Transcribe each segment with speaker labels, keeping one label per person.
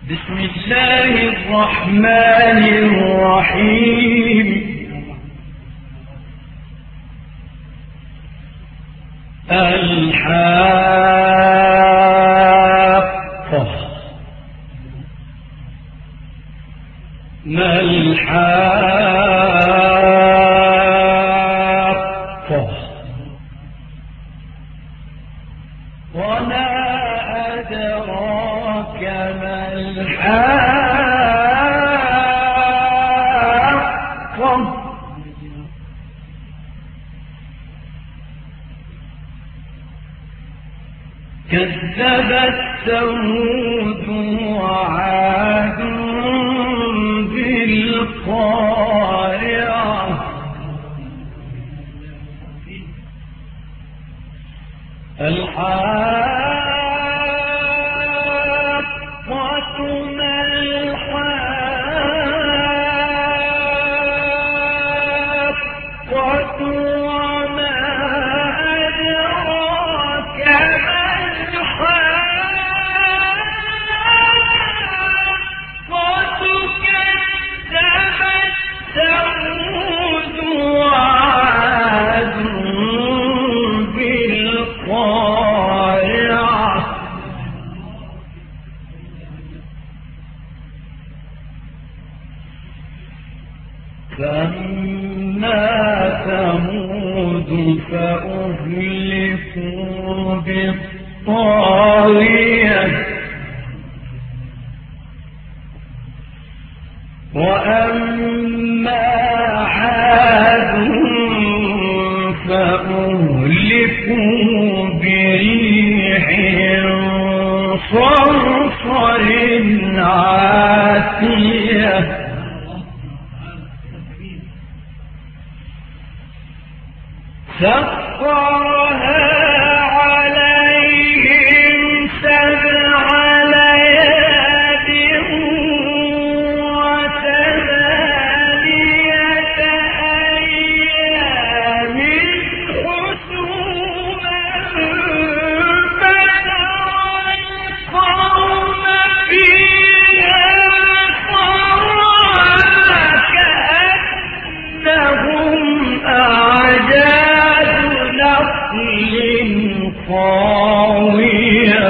Speaker 1: بسم الله الرحمن الرحيم. الحاقة. ما الحاقة؟ وما أدراك ما الحاقة؟ كذبت ثمود وعاد بالقارعة. الحاقة ما الحاقة وما أدراك ما الحاقة. كذبت ثمود وعاد بالقارعة. فأما ثمود فأهلكوا بالطاغية. وأما عاد فأهلكوا بريح صرصر عاتية. سخرها عليهم 7 ليال و8 أيام حسوما فترى القوم فيها صرعى كأنهم أعجاز نخل خاوية.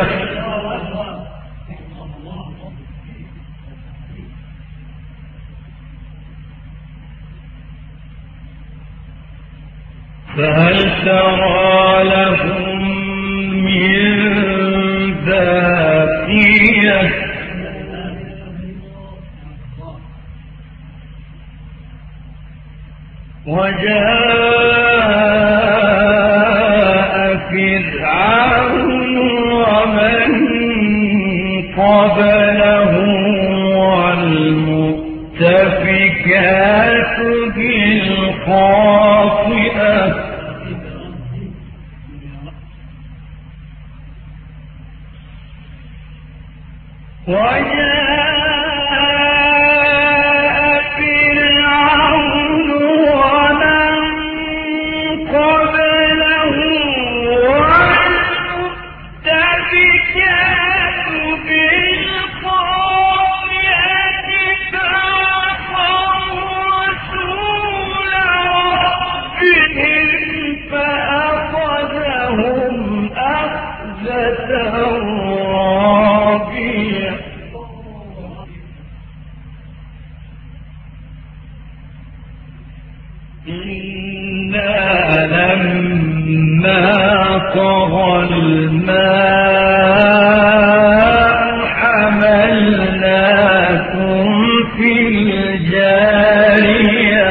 Speaker 1: فهل ترى لهم من باقية. وجاء فرعون ومن قبله والمؤتفكات بالخاطئة. إنا لما طغى الماء حملناكم في الجارية.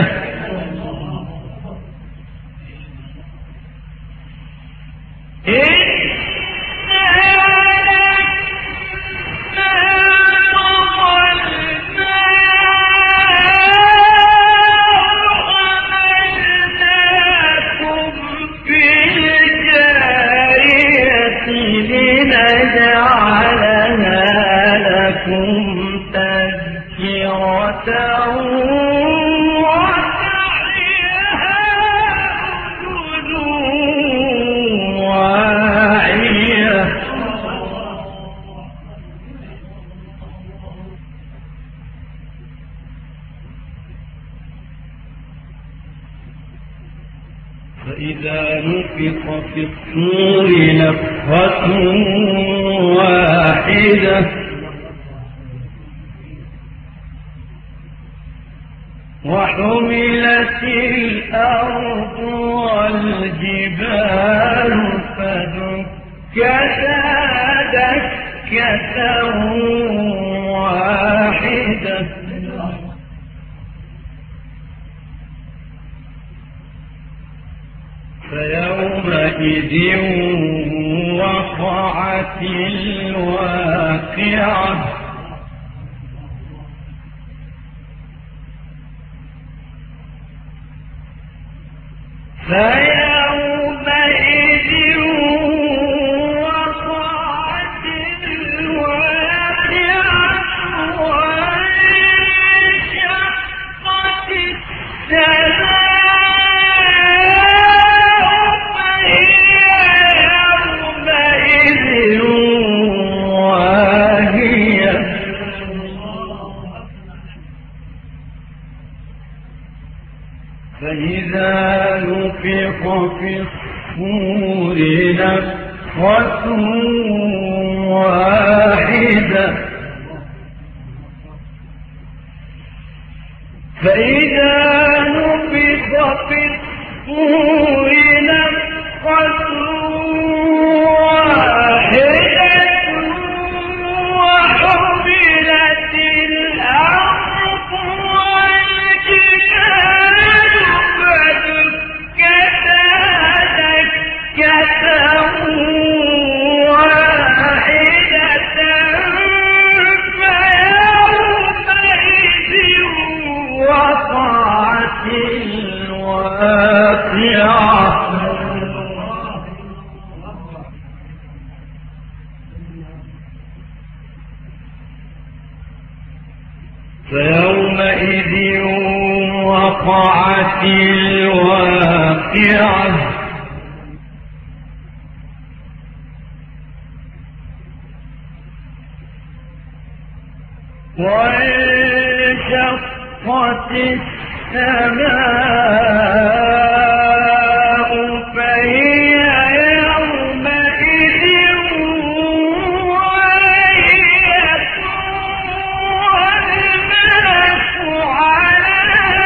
Speaker 1: فإذا نفخ في الصور نفخة واحدة وحملت الأرض والجبال فدكتا دكة واحدة فيومئذ وقعت الواقعة فيومئذ وقعت الواقعة وانشقت السماء فهي يومئذ واهية فإذا نفخ في الصور نفخة واحدة فإذا نفخ في الصور نفخة واحدة وحملت الأرض والجبال فدكتا دكة واحدة فيومئذ وقعت الواقعة فيومئذ وقعت الواقعة وانشقت السماء فهي يومئذ واهية والناس على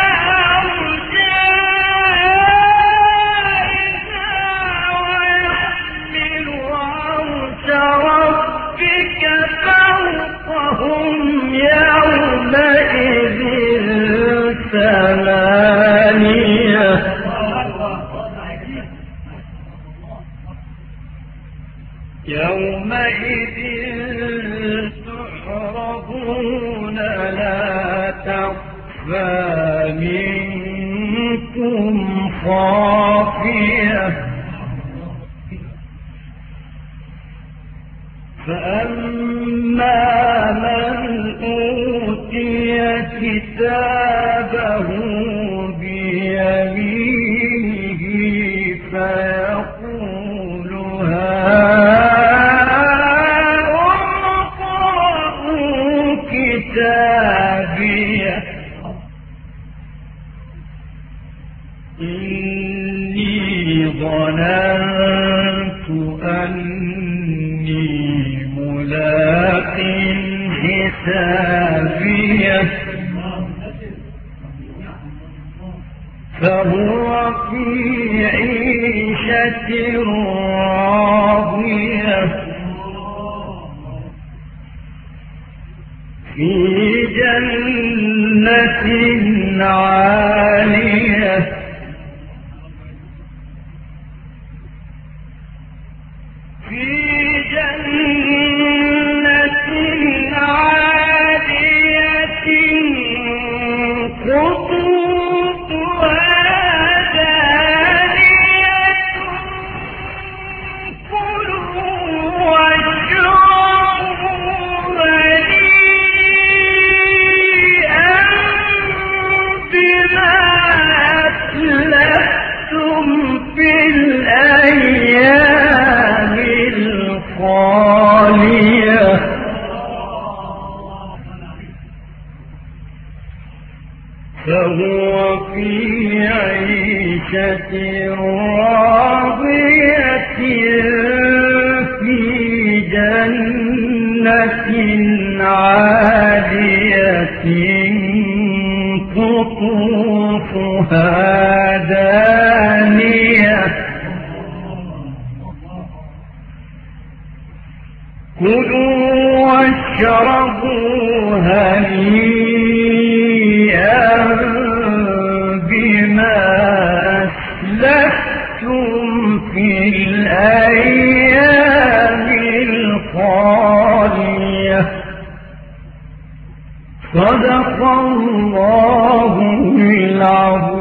Speaker 1: أرجائها ويحمل عرش ربك فوقهم يومئذ ثمانية يومئذ تعرضون لا تخفى منكم خافية فأما من أوتي كتابه بيمينه فيقول هاؤم اقرءوا كتابيه إني ظننت أني ملاق حسابيه فهو في عيشة راضية في جنة عالية في جنة عالية قطوفها دانية كلوا واشربوا هنيئا بما فهو في عيشة راضية في جنة عالية قطوفها دانية كلوا واشربوا هنيئا بما أسلفتم في الأيام الخالية صدق الله العظيم.